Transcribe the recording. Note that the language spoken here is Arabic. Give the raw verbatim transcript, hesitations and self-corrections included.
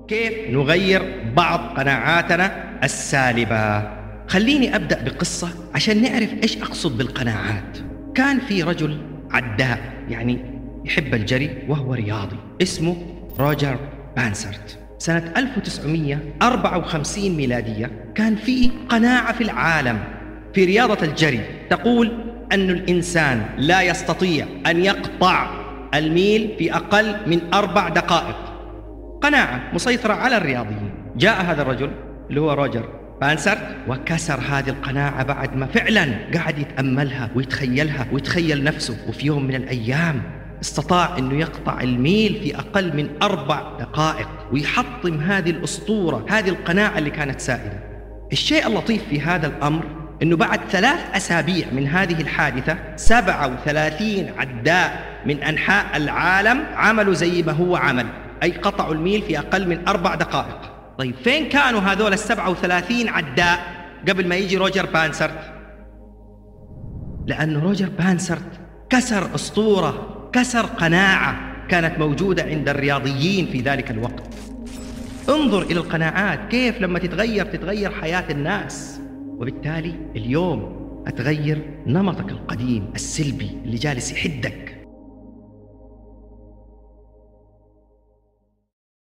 كيف نغير بعض قناعاتنا السالبة. خليني أبدأ بقصة عشان نعرف إيش أقصد بالقناعات. كان في رجل عداء، يعني يحب الجري وهو رياضي، اسمه روجر بانسرت. سنة ألف وتسعمئة وأربعة وخمسين ميلادية كان في قناعة في العالم في رياضة الجري تقول أن الإنسان لا يستطيع أن يقطع الميل في أقل من أربع دقائق. قناعة مسيطرة على الرياضيين. جاء هذا الرجل اللي هو روجر بانسرت وكسر هذه القناعة بعد ما فعلا قاعد يتأملها ويتخيلها ويتخيل نفسه، وفي يوم من الأيام استطاع أنه يقطع الميل في أقل من أربع دقائق ويحطم هذه الأسطورة، هذه القناعة اللي كانت سائدة. الشيء اللطيف في هذا الأمر أنه بعد ثلاث أسابيع من هذه الحادثة سبعة وثلاثين عداء من أنحاء العالم عملوا زي ما هو عمل، أي قطعوا الميل في أقل من أربع دقائق. طيب فين كانوا هذول السبعة وثلاثين عداء قبل ما يجي روجر بانسرت؟ لأن روجر بانسرت كسر أسطورة، كسر قناعة كانت موجودة عند الرياضيين في ذلك الوقت. انظر إلى القناعات كيف لما تتغير تتغير حياة الناس. وبالتالي اليوم أتغير نمطك القديم السلبي اللي جالس يحدك